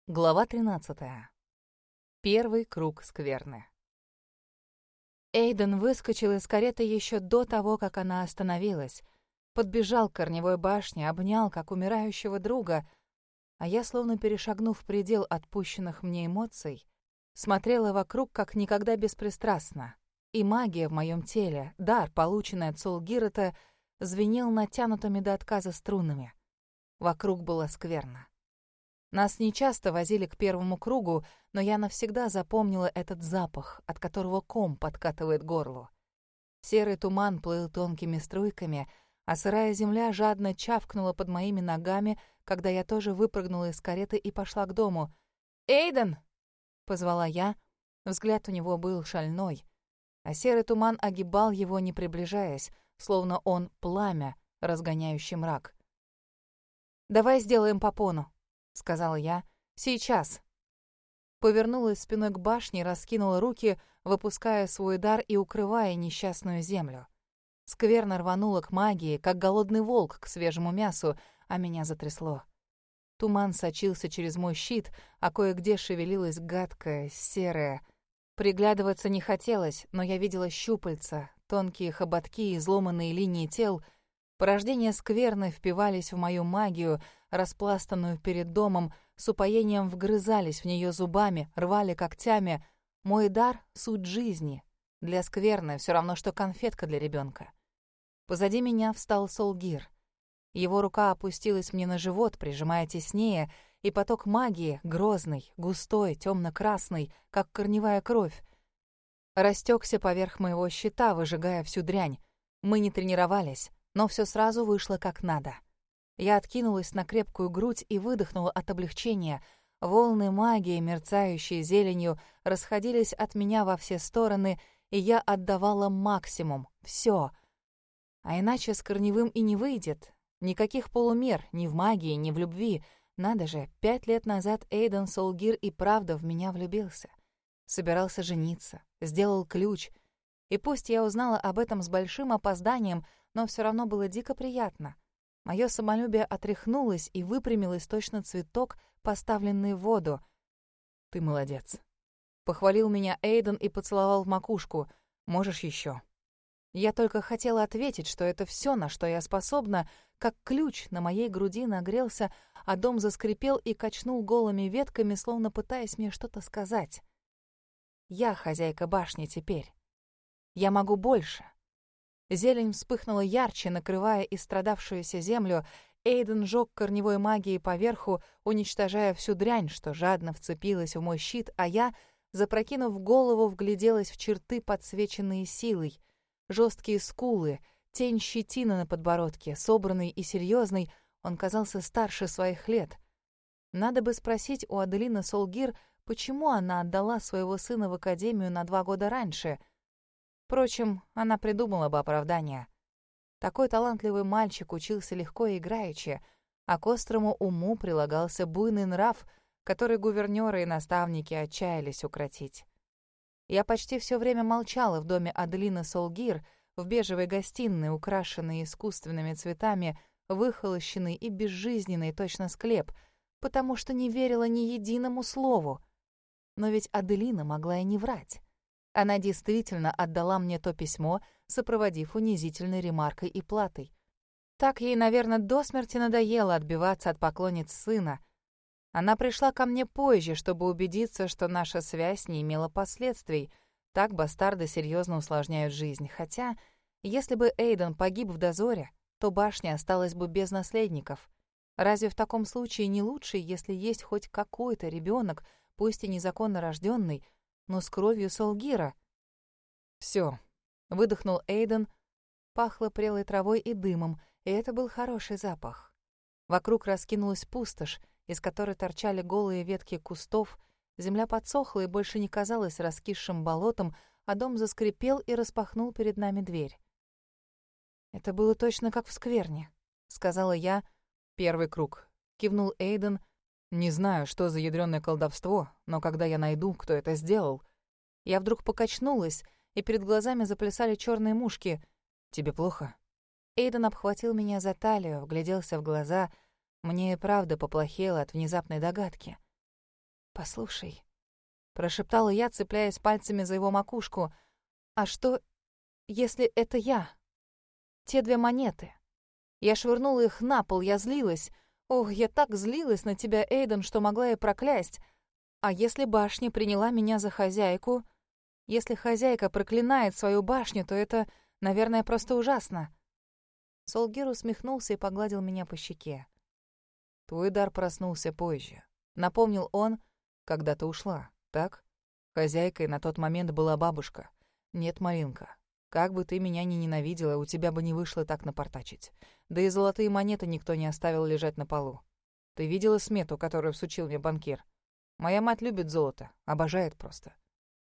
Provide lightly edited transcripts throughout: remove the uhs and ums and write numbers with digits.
Глава 13. Первый круг скверны. Эйден выскочил из кареты еще до того, как она остановилась. Подбежал к корневой башне, обнял, как умирающего друга, а я, словно перешагнув предел отпущенных мне эмоций, смотрела вокруг как никогда беспристрастно. И магия в моем теле, дар, полученный от Солгирота, звенел натянутыми до отказа струнами. Вокруг было скверно. Нас нечасто возили к первому кругу, но я навсегда запомнила этот запах, от которого ком подкатывает к горлу. Серый туман плыл тонкими струйками, а сырая земля жадно чавкнула под моими ногами, когда я тоже выпрыгнула из кареты и пошла к дому. «Эйден!» — позвала я. Взгляд у него был шальной, а серый туман огибал его, не приближаясь, словно он пламя, разгоняющий мрак. «Давай сделаем попону», — сказала я. «Сейчас». Повернулась спиной к башне, раскинула руки, выпуская свой дар и укрывая несчастную землю. Скверно рванула к магии, как голодный волк к свежему мясу, а меня затрясло. Туман сочился через мой щит, а кое-где шевелилась гадкая, серая. Приглядываться не хотелось, но я видела щупальца, тонкие хоботки и изломанные линии тел. Порождения скверны впивались в мою магию, распластанную перед домом, с упоением вгрызались в нее зубами, рвали когтями. Мой дар — суть жизни. Для скверны все равно, что конфетка для ребенка. Позади меня встал Солгир. Его рука опустилась мне на живот, прижимая теснее, и поток магии, грозный, густой, темно-красный, как корневая кровь, растекся поверх моего щита, выжигая всю дрянь. Мы не тренировались, но все сразу вышло как надо. Я откинулась на крепкую грудь и выдохнула от облегчения. Волны магии, мерцающие зеленью, расходились от меня во все стороны, и я отдавала максимум, все. А иначе с корневым и не выйдет. Никаких полумер, ни в магии, ни в любви. Надо же, 5 лет назад Эйден Солгир и правда в меня влюбился. Собирался жениться, сделал ключ. И пусть я узнала об этом с большим опозданием, но все равно было дико приятно. Мое самолюбие отряхнулось и выпрямилось точно цветок, поставленный в воду. «Ты молодец», — похвалил меня Эйден и поцеловал в макушку. «Можешь еще». Я только хотела ответить, что это все, на что я способна, как ключ на моей груди нагрелся, а дом заскрипел и качнул голыми ветками, словно пытаясь мне что-то сказать. Я хозяйка башни теперь. Я могу больше. Зелень вспыхнула ярче, накрывая истрадавшуюся землю. Эйден жёг корневой магией поверху, уничтожая всю дрянь, что жадно вцепилась в мой щит, а я, запрокинув голову, вгляделась в черты, подсвеченные силой. Жесткие скулы, тень щетины на подбородке, собранный и серьезный, он казался старше своих лет. Надо бы спросить у Аделины Солгир, почему она отдала своего сына в академию на 2 года раньше. Впрочем, она придумала бы оправдание. Такой талантливый мальчик учился легко и играючи, а к острому уму прилагался буйный нрав, который гувернёры и наставники отчаялись укротить. Я почти все время молчала в доме Аделины Солгир, в бежевой гостиной, украшенной искусственными цветами, выхолощенной и безжизненной, точно склеп, потому что не верила ни единому слову. Но ведь Аделина могла и не врать. Она действительно отдала мне то письмо, сопроводив унизительной ремаркой и платой. Так ей, наверное, до смерти надоело отбиваться от поклонниц сына. Она пришла ко мне позже, чтобы убедиться, что наша связь не имела последствий. Так бастарды серьезно усложняют жизнь. Хотя, если бы Эйден погиб в дозоре, то башня осталась бы без наследников. Разве в таком случае не лучше, если есть хоть какой-то ребенок, пусть и незаконно рожденный, но с кровью Солгира? «Все», — выдохнул Эйден. Пахло прелой травой и дымом, и это был хороший запах. Вокруг раскинулась пустошь, из которой торчали голые ветки кустов. Земля подсохла и больше не казалась раскисшим болотом, а дом заскрипел и распахнул перед нами дверь. «Это было точно как в скверне», — сказала я. «Первый круг», — кивнул Эйден. «Не знаю, что за ядрёное колдовство, но когда я найду, кто это сделал...» Я вдруг покачнулась, и перед глазами заплясали чёрные мушки. «Тебе плохо?» Эйден обхватил меня за талию, вгляделся в глаза. Мне и правда поплохело от внезапной догадки. «Послушай», — прошептала я, цепляясь пальцами за его макушку, «а что, если это я? Те 2 монеты. Я швырнула их на пол, я злилась. Ох, я так злилась на тебя, Эйден, что могла и проклясть. А если башня приняла меня за хозяйку? Если хозяйка проклинает свою башню, то это, наверное, просто ужасно». Солгир усмехнулся и погладил меня по щеке. «Твой дар проснулся позже», — напомнил он, — «когда ты ушла, так? Хозяйкой на тот момент была бабушка. Нет, Маринка, как бы ты меня ни ненавидела, у тебя бы не вышло так напортачить. Да и золотые монеты никто не оставил лежать на полу. Ты видела смету, которую всучил мне банкир? Моя мать любит золото, обожает просто».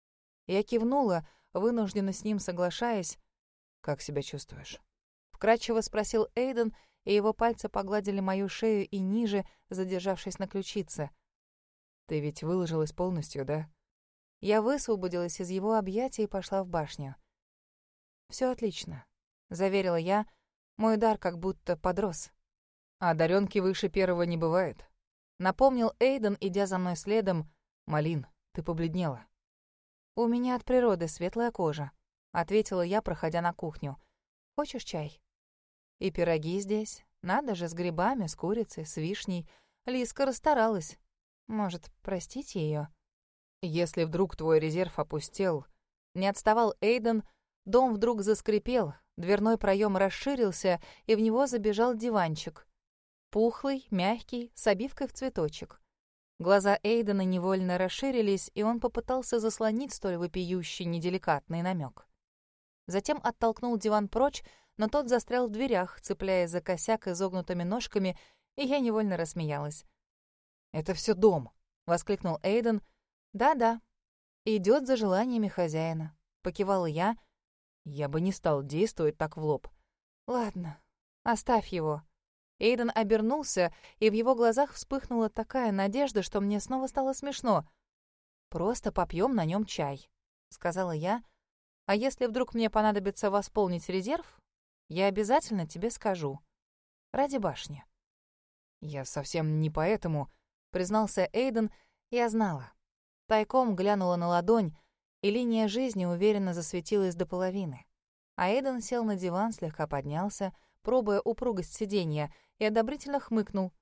Я кивнула, вынужденно с ним соглашаясь. «Как себя чувствуешь?» — вкратчиво спросил Эйден, и его пальцы погладили мою шею и ниже, задержавшись на ключице. «Ты ведь выложилась полностью, да?» Я высвободилась из его объятий и пошла в башню. «Всё отлично», — заверила я. Мой дар как будто подрос. «А одарёнки выше первого не бывает», — напомнил Эйден, идя за мной следом. «Малин, ты побледнела». «У меня от природы светлая кожа», — ответила я, проходя на кухню. «Хочешь чай?» «И пироги здесь. Надо же, с грибами, с курицей, с вишней. Лиска расстаралась. Может, простить её?» «Если вдруг твой резерв опустел...» Не отставал Эйден, дом вдруг заскрипел, дверной проём расширился, и в него забежал диванчик. Пухлый, мягкий, с обивкой в цветочек. Глаза Эйдена невольно расширились, и он попытался заслонить столь вопиющий, неделикатный намек. Затем оттолкнул диван прочь, но тот застрял в дверях, цепляясь за косяк изогнутыми ножками, и я невольно рассмеялась. «Это всё дом!» — воскликнул Эйден. «Да-да, идёт за желаниями хозяина», — покивала я. «Я бы не стал действовать так в лоб». «Ладно, оставь его». Эйден обернулся, и в его глазах вспыхнула такая надежда, что мне снова стало смешно. «Просто попьем на нем чай», — сказала я. «А если вдруг мне понадобится восполнить резерв, я обязательно тебе скажу. Ради башни». «Я совсем не поэтому», — признался Эйден. Я знала. Тайком глянула на ладонь, и линия жизни уверенно засветилась до половины. А Эйден сел на диван, слегка поднялся, пробуя упругость сиденья, и одобрительно хмыкнул.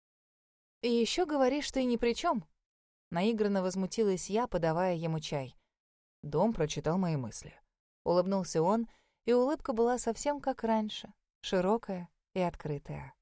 «И ещё говоришь, ты ни при чём?» Наигранно возмутилась я, подавая ему чай. «Дом прочитал мои мысли». Улыбнулся он, и улыбка была совсем как раньше, широкая и открытая.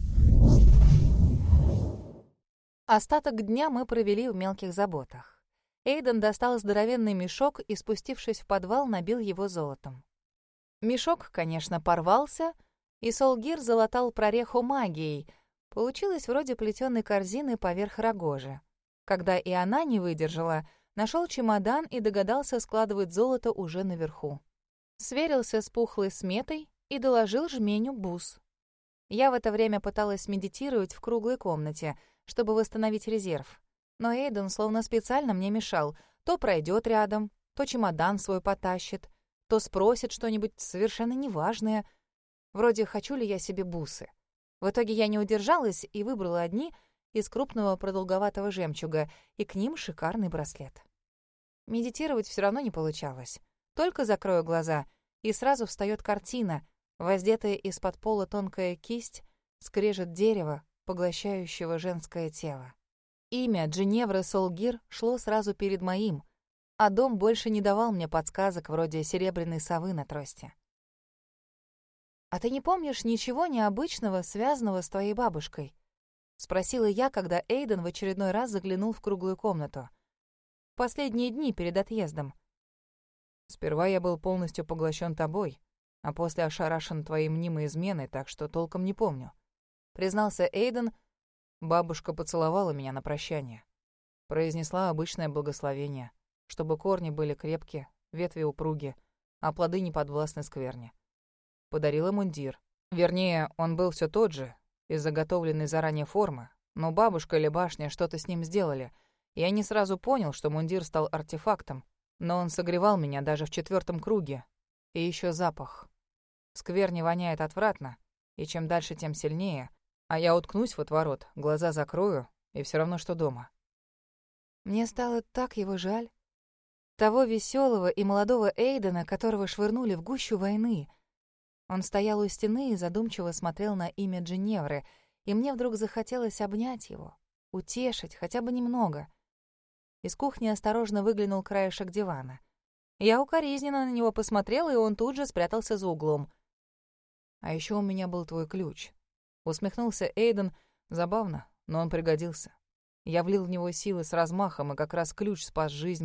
Остаток дня мы провели в мелких заботах. Эйден достал здоровенный мешок и, спустившись в подвал, набил его золотом. Мешок, конечно, порвался, и Солгир залатал прореху магией. Получилось вроде плетёной корзины поверх рогожи. Когда и она не выдержала, нашёл чемодан и догадался складывать золото уже наверху. Сверился с пухлой сметой и доложил жменю бус. Я в это время пыталась медитировать в круглой комнате, чтобы восстановить резерв. Но Эйден словно специально мне мешал. То пройдёт рядом, то чемодан свой потащит, то спросит что-нибудь совершенно неважное. Вроде хочу ли я себе бусы. В итоге я не удержалась и выбрала одни из крупного продолговатого жемчуга, и к ним шикарный браслет. Медитировать всё равно не получалось. Только закрою глаза, и сразу встаёт картина, воздетая из-под пола тонкая кисть, скрежет дерева, поглощающего женское тело. Имя Джиневры Солгир шло сразу перед моим, а дом больше не давал мне подсказок вроде серебряной совы на трости. «А ты не помнишь ничего необычного, связанного с твоей бабушкой?» — спросила я, когда Эйден в очередной раз заглянул в круглую комнату. «В последние дни перед отъездом». «Сперва я был полностью поглощен тобой, а после ошарашен твоей мнимой изменой, так что толком не помню», — признался Эйден. «Бабушка поцеловала меня на прощание. Произнесла обычное благословение, чтобы корни были крепкие, ветви упругие, а плоды не подвластны скверне. Подарила мундир. Вернее, он был все тот же, из заготовленной заранее формы, но бабушка или башня что-то с ним сделали. Я не сразу понял, что мундир стал артефактом, но он согревал меня даже в 4-м круге. И еще запах. В скверне воняет отвратно, и чем дальше, тем сильнее, а я уткнусь в отворот, глаза закрою, и все равно, что дома. Мне стало так его жаль. Того веселого и молодого Эйдена, которого швырнули в гущу войны. Он стоял у стены и задумчиво смотрел на имя Джиневры, и мне вдруг захотелось обнять его, утешить хотя бы немного. Из кухни осторожно выглянул краешек дивана. Я укоризненно на него посмотрела, и он тут же спрятался за углом. «А еще у меня был твой ключ», — усмехнулся Эйден. Забавно, но он пригодился. Я влил в него силы с размахом, и как раз ключ спас жизнь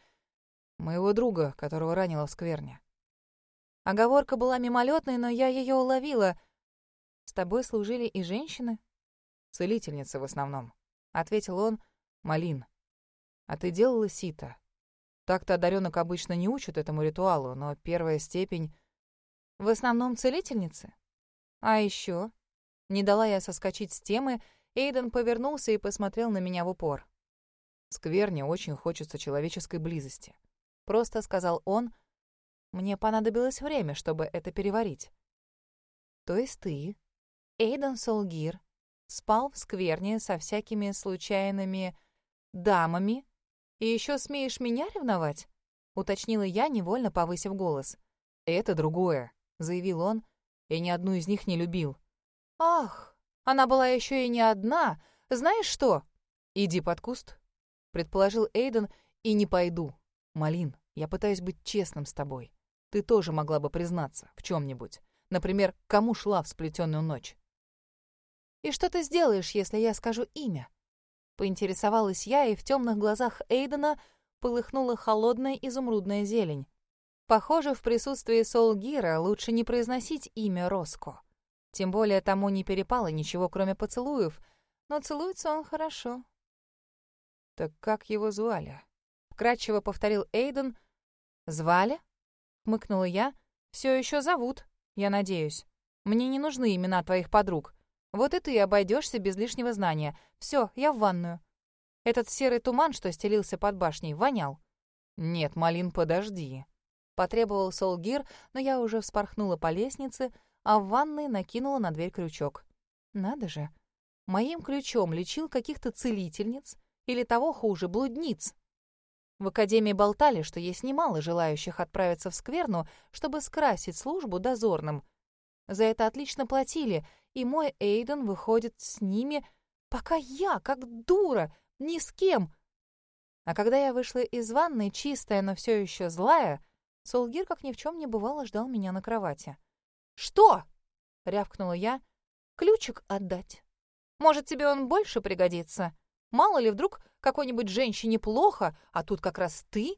моего друга, которого ранило в скверне. Оговорка была мимолетной, но я ее уловила. «С тобой служили и женщины?» «Целительницы в основном», — ответил он. «Малин, а ты делала сито? Так-то одаренок обычно не учат этому ритуалу, но первая степень...» «В основном целительницы? А еще...» Не дала я соскочить с темы, Эйден повернулся и посмотрел на меня в упор. «В скверне очень хочется человеческой близости», — просто сказал он. Мне понадобилось время, чтобы это переварить. «То есть ты, Эйден Солгир, спал в скверне со всякими случайными дамами и еще смеешь меня ревновать?» — уточнила я, невольно повысив голос. «Это другое», — заявил он. «Я ни одну из них не любил». «Ах, она была еще и не одна. Знаешь что?» «Иди под куст», — предположил Эйден. «И не пойду. Малин, я пытаюсь быть честным с тобой. Ты тоже могла бы признаться в чем-нибудь. Например, кому шла в сплетенную ночь». «И что ты сделаешь, если я скажу имя?» Поинтересовалась я, и в темных глазах Эйдена полыхнула холодная изумрудная зелень. Похоже, в присутствии Солгира лучше не произносить имя Роско. Тем более тому не перепало ничего, кроме поцелуев, но целуется он хорошо. «Так как его звали?» — вкратчиво повторил Эйден. «Звали?» — хмыкнула я. «Все еще зовут, я надеюсь. Мне не нужны имена твоих подруг. Вот и ты обойдешься без лишнего знания. Все, я в ванную». Этот серый туман, что стелился под башней, вонял. «Нет, Малин, подожди», — потребовал Солгир, но я уже вспорхнула по лестнице, а в ванной накинула на дверь крючок. Надо же, моим ключом лечил каких-то целительниц или того хуже, блудниц. В академии болтали, что есть немало желающих отправиться в скверну, чтобы скрасить службу дозорным. За это отлично платили, и мой Эйден выходит с ними, пока я, как дура, ни с кем. А когда я вышла из ванной, чистая, но все еще злая, Солгир, как ни в чем не бывало, ждал меня на кровати. «Что?» — рявкнула я. «Ключик отдать. Может, тебе он больше пригодится? Мало ли, вдруг какой-нибудь женщине плохо, а тут как раз ты?»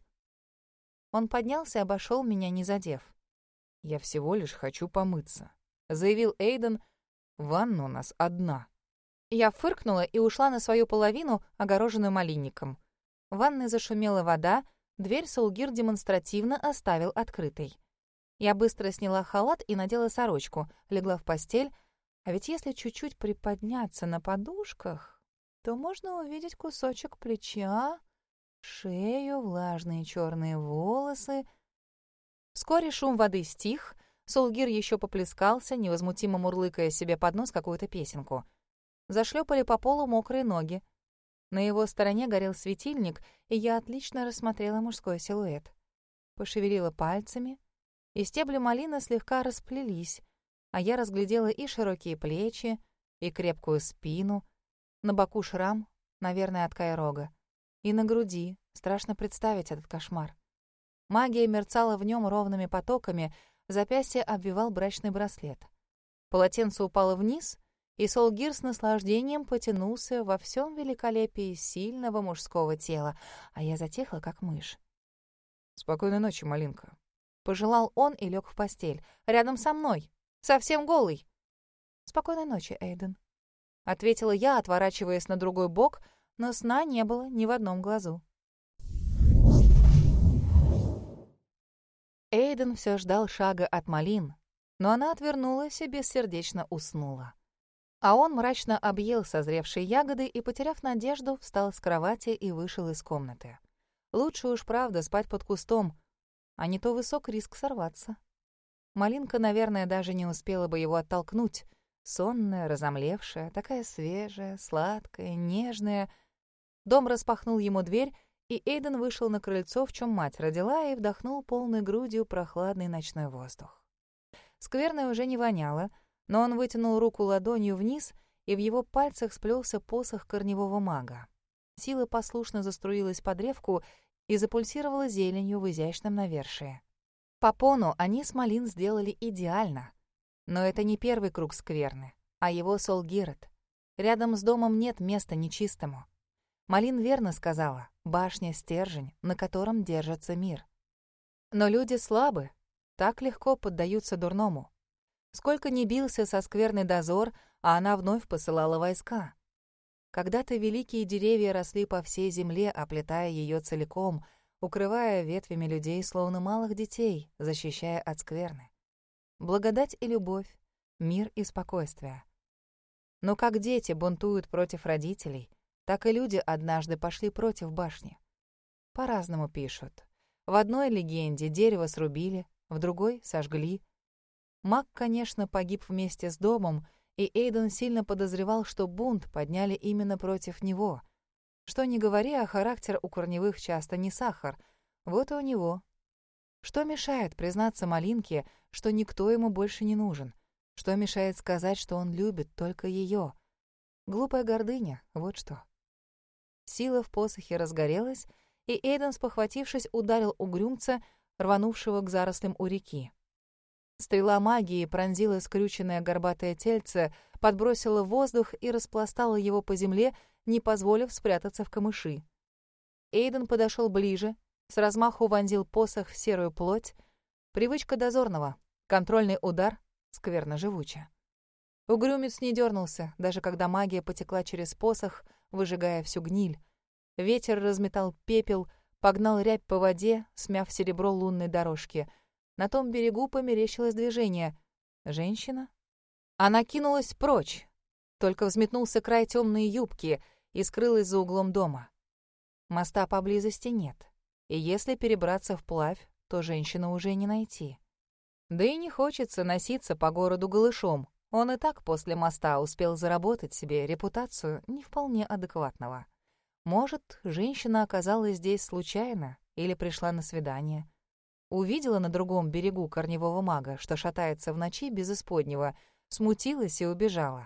Он поднялся и обошел меня, не задев. «Я всего лишь хочу помыться», — заявил Эйден. «Ванна у нас одна». Я фыркнула и ушла на свою половину, огороженную малинником. В ванной зашумела вода, дверь Солгир демонстративно оставил открытой. Я быстро сняла халат и надела сорочку, легла в постель, а ведь если чуть-чуть приподняться на подушках, то можно увидеть кусочек плеча, шею, влажные черные волосы. Вскоре шум воды стих, Солгир еще поплескался, невозмутимо мурлыкая себе под нос какую-то песенку. Зашлепали по полу мокрые ноги. На его стороне горел светильник, и я отлично рассмотрела мужской силуэт. Пошевелила пальцами, и стебли малины слегка расплелись, а я разглядела и широкие плечи, и крепкую спину, на боку шрам, наверное, от Кайрога, и на груди. Страшно представить этот кошмар. Магия мерцала в нем ровными потоками, запястье обвивал брачный браслет. Полотенце упало вниз, и Солгир с наслаждением потянулся во всем великолепии сильного мужского тела, а я затихла, как мышь. «Спокойной ночи, Малинка», — пожелал он и лег в постель, рядом со мной, совсем голый. «Спокойной ночи, Эйден», — ответила я, отворачиваясь на другой бок, но сна не было ни в одном глазу. Эйден все ждал шага от Малин, но она отвернулась и бессердечно уснула. А он мрачно объел созревшие ягоды и, потеряв надежду, встал с кровати и вышел из комнаты. Лучше уж, правда, спать под кустом, а не то высок риск сорваться. Малинка, наверное, даже не успела бы его оттолкнуть. Сонная, разомлевшая, такая свежая, сладкая, нежная. Дом распахнул ему дверь, и Эйден вышел на крыльцо, в чем мать родила, и вдохнул полной грудью прохладный ночной воздух. Скверной уже не воняло, но он вытянул руку ладонью вниз, и в его пальцах сплелся посох корневого мага. Сила послушно заструилась по древку и запульсировала зеленью в изящном навершии. Попону они с Малин сделали идеально. Но это не первый круг скверны, а его Солгирет. Рядом с домом нет места нечистому. Малин верно сказала: башня — стержень, на котором держится мир. Но люди слабы, так легко поддаются дурному. Сколько ни бился со скверной дозор, а она вновь посылала войска. Когда-то великие деревья росли по всей земле, оплетая ее целиком, укрывая ветвями людей, словно малых детей, защищая от скверны. Благодать и любовь, мир и спокойствие. Но как дети бунтуют против родителей, так и люди однажды пошли против башни. По-разному пишут. В одной легенде дерево срубили, в другой — сожгли. Маг, конечно, погиб вместе с домом, и Эйден сильно подозревал, что бунт подняли именно против него. Что ни говори, а характер у корневых часто не сахар. Вот и у него. Что мешает признаться Малинке, что никто ему больше не нужен? Что мешает сказать, что он любит только ее? Глупая гордыня, вот что. Сила в посохе разгорелась, и Эйден, спохватившись, ударил угрюмца, рванувшего к зарослям у реки. Стрела магии пронзила скрюченное горбатое тельце, подбросила в воздух и распластала его по земле, не позволив спрятаться в камыши. Эйден подошел ближе, с размаху вонзил посох в серую плоть. Привычка дозорного. Контрольный удар скверно живуча. Угрюмец не дернулся, даже когда магия потекла через посох, выжигая всю гниль. Ветер разметал пепел, погнал рябь по воде, смяв серебро лунной дорожки. На том берегу померещилось движение. Женщина? Она кинулась прочь. Только взметнулся край темной юбки и скрылась за углом дома. Моста поблизости нет. И если перебраться вплавь, то женщину уже не найти. Да и не хочется носиться по городу голышом. Он и так после моста успел заработать себе репутацию не вполне адекватного. Может, женщина оказалась здесь случайно или пришла на свидание. Увидела на другом берегу корневого мага, что шатается в ночи без исподнего, смутилась и убежала.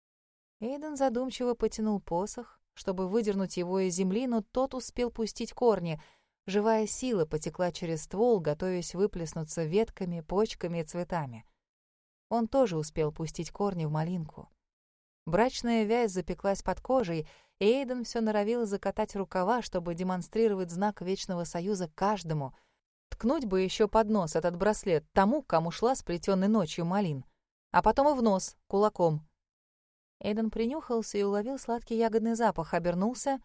Эйден задумчиво потянул посох, чтобы выдернуть его из земли, но тот успел пустить корни. Живая сила потекла через ствол, готовясь выплеснуться ветками, почками и цветами. Он тоже успел пустить корни в малинку. Брачная вязь запеклась под кожей, и Эйден все норовил закатать рукава, чтобы демонстрировать знак Вечного Союза каждому. Ткнуть бы еще под нос этот браслет тому, кому шла сплетенной ночью малин. А потом и в нос, кулаком. Эйден принюхался и уловил сладкий ягодный запах, обернулся.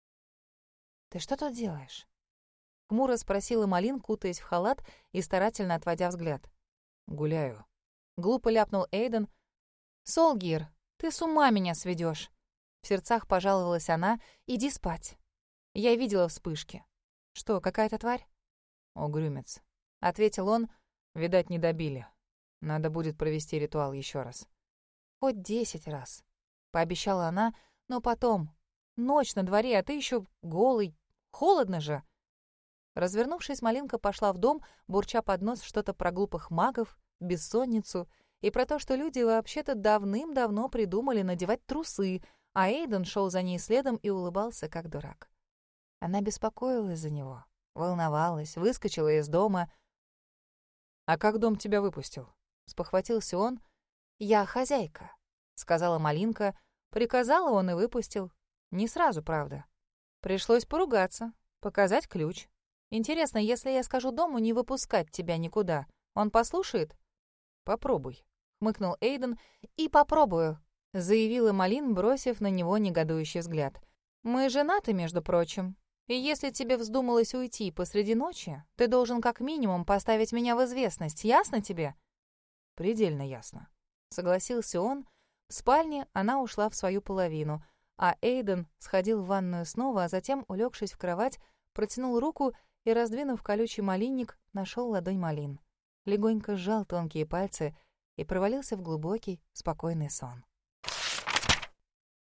«Ты что тут делаешь?» Хмуро спросила Малин, кутаясь в халат и старательно отводя взгляд. «Гуляю». Глупо ляпнул Эйден. «Солгир, ты с ума меня сведешь!» В сердцах пожаловалась она. «Иди спать». Я видела вспышки. «Что, какая-то тварь?» «Угрюмец», — ответил он. «Видать, не добили. Надо будет провести ритуал еще раз». «Хоть 10 раз», — пообещала она, но потом. «Ночь на дворе, а ты еще голый. Холодно же». Развернувшись, Малинка пошла в дом, бурча под нос что-то про глупых магов, бессонницу и про то, что люди вообще-то давным-давно придумали надевать трусы, а Эйден шел за ней следом и улыбался, как дурак. Она беспокоилась за него, волновалась, выскочила из дома. «А как дом тебя выпустил?» — спохватился он. «Я хозяйка», — сказала Малинка. Приказала, он и выпустил. Не сразу, правда. Пришлось поругаться, показать ключ. Интересно, если я скажу дому не выпускать тебя никуда, он послушает? «Попробуй», — хмыкнул Эйден. «И попробую», — заявила Малин, бросив на него негодующий взгляд. «Мы женаты, между прочим. И если тебе вздумалось уйти посреди ночи, ты должен как минимум поставить меня в известность. Ясно тебе?» «Предельно ясно», — согласился он. В спальне она ушла в свою половину, а Эйден сходил в ванную снова, а затем, улегшись в кровать, протянул руку и, раздвинув колючий малинник, нашел ладонь Малин. Легонько сжал тонкие пальцы и провалился в глубокий, спокойный сон.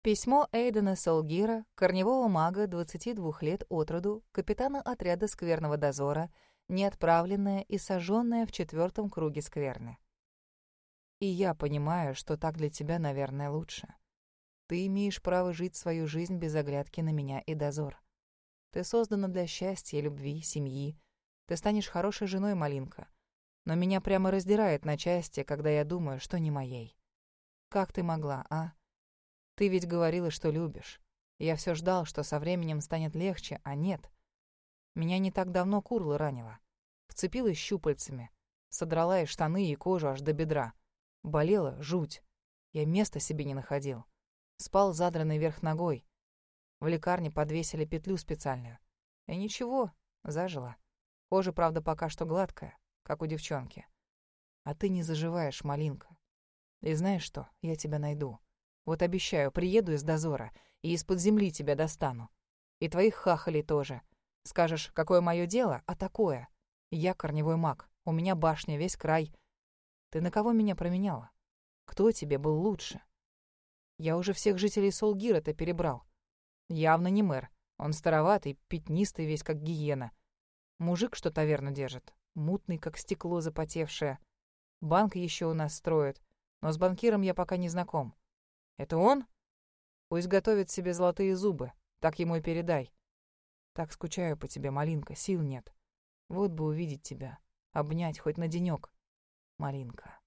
Письмо Эйдена Солгира, корневого мага 22 лет от роду, капитана отряда скверного дозора, неотправленное и сожженное в 4-м круге скверны. И я понимаю, что так для тебя, наверное, лучше. Ты имеешь право жить свою жизнь без оглядки на меня и дозор. Ты создана для счастья, любви, семьи. Ты станешь хорошей женой, Малинка. Но меня прямо раздирает на части, когда я думаю, что не моей. Как ты могла, а? Ты ведь говорила, что любишь. Я все ждал, что со временем станет легче, а нет. Меня не так давно курла ранила. Вцепилась щупальцами. Содрала и штаны, и кожу аж до бедра. Болела жуть. Я места себе не находил. Спал задранный вверх ногой. В лекарне подвесили петлю специальную. И ничего, зажила. Кожа, правда, пока что гладкая, как у девчонки. А ты не заживаешь, Малинка. И знаешь что, я тебя найду. Вот обещаю, приеду из дозора и из-под земли тебя достану. И твоих хахалей тоже. Скажешь, какое мое дело, а такое. Я корневой маг, у меня башня, весь край. Ты на кого меня променяла? Кто тебе был лучше? Я уже всех жителей Солгира-то перебрал. Явно не мэр. Он староватый, пятнистый весь, как гиена. Мужик, что таверну держит, мутный, как стекло запотевшее. Банк еще у нас строят, но с банкиром я пока не знаком. Это он? Пусть готовит себе золотые зубы, так ему и передай. Так скучаю по тебе, Малинка, сил нет. Вот бы увидеть тебя, обнять хоть на денёк, Малинка.